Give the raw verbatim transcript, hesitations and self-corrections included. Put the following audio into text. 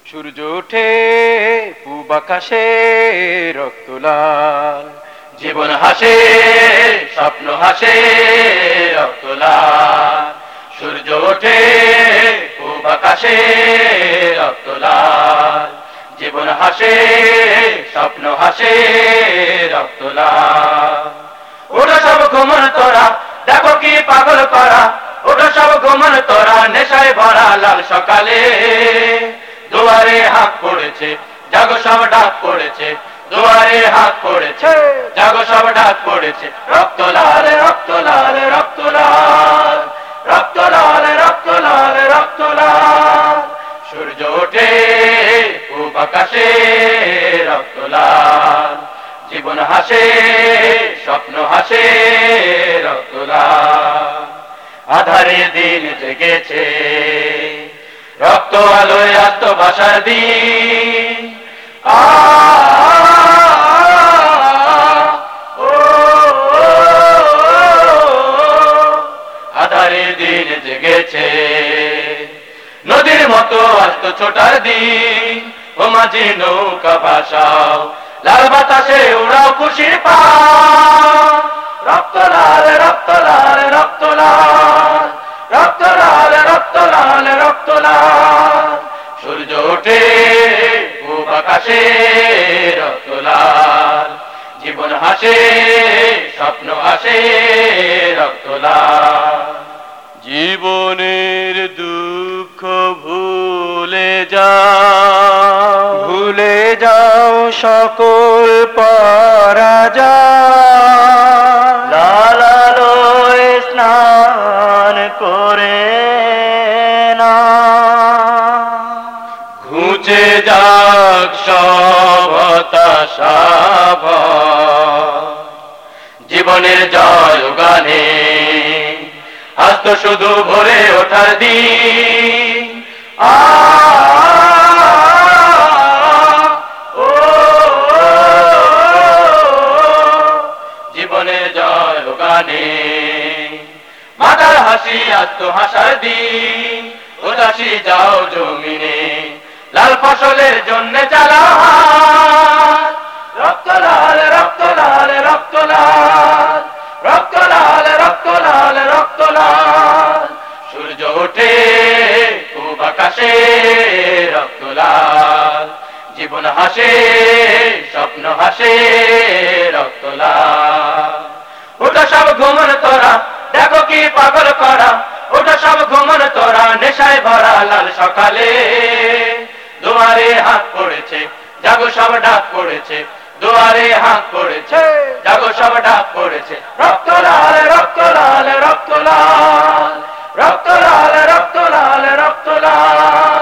সূর্য ওঠে পূব আকাশে রক্ত লাল, জীবন হাসে স্বপ্ন হাসে রক্ত লাল। সূর্য ওঠে পূব আকাশে রক্ত লাল, জীবন হাসে স্বপ্ন হাসে রক্ত লাল। ওটা সব ঘুমন তোরা, দেখো কি পাগল করা, ওটা সব ঘুমন তোরা, নেশায় ভরা লাল সকালে। দুয়ারে হাত পড়েছে, জাগো সব ডাক পড়েছে, দুয়ারে হাত পড়েছে, জাগো সব ডাক পড়েছে। রক্ত লাল রক্ত লাল রক্ত লাল, রক্ত লাল রক্ত লাল রক্ত লাল। সূর্য ওঠে পূব আকাশে রক্ত লাল, জীবন হাসে স্বপ্ন হাসে রক্ত লাল। আধারে দিন জেগেছে, রক্ত আলোয় আত্মবাসার দিন। আ আধারে দিন জেগেছে, নদীর মতো আস্ত ছোটার দিন। ও মাঝি নৌকা ভাসাও, লাল বাতাসে উড়াও খুশির পা। রক্ত লাল রক্ত লাল রক্ত লাল, রক্ত লাল রক্ত লাল রক্ত লাল। সূর্য ওঠে পূব আকাশে রক্ত লাল, জীবন হাসে স্বপ্ন হাসে রক্ত লাল। জীবনের দুঃখ ভুলে যাও, ভুলে যাও সকল পরাজয়। লাল আলোয় স্নান করে না, ঘুচে যাক সব হতাশা ভয়। জীবনের জয় গানে আজ তো শুধু ভরে ওঠার দিন। আ ও জীবনের জয় গানে মাতার হাসি আজ তো হাসার দিন। উদাসী যাও জমিনে, লাল ফসলের জন্য চালা হাত। রক্ত লাল রক্ত লাল রক্ত লাল, রক্ত লাল রক্ত লাল রক্ত লাল। সূর্য ওঠে পূব আকাশে রক্ত লাল, জীবন হাসে স্বপ্ন হাসে রক্ত লাল। ওটা সব ঘুমন তোরা, দেখো কি পাগল করা, ওটা সব ঘুমন তোরা, নেশায় ভরা লাল সকালে। দুয়ারে হাত পড়েছে, জাগো সব ডাক পড়েছে, দুয়ারে হাত পড়েছে, জাগো সব ডাক পড়েছে। রক্ত লাল রক্ত লাল রক্ত লাল, রক্ত লাল রক্ত লাল রক্ত লাল।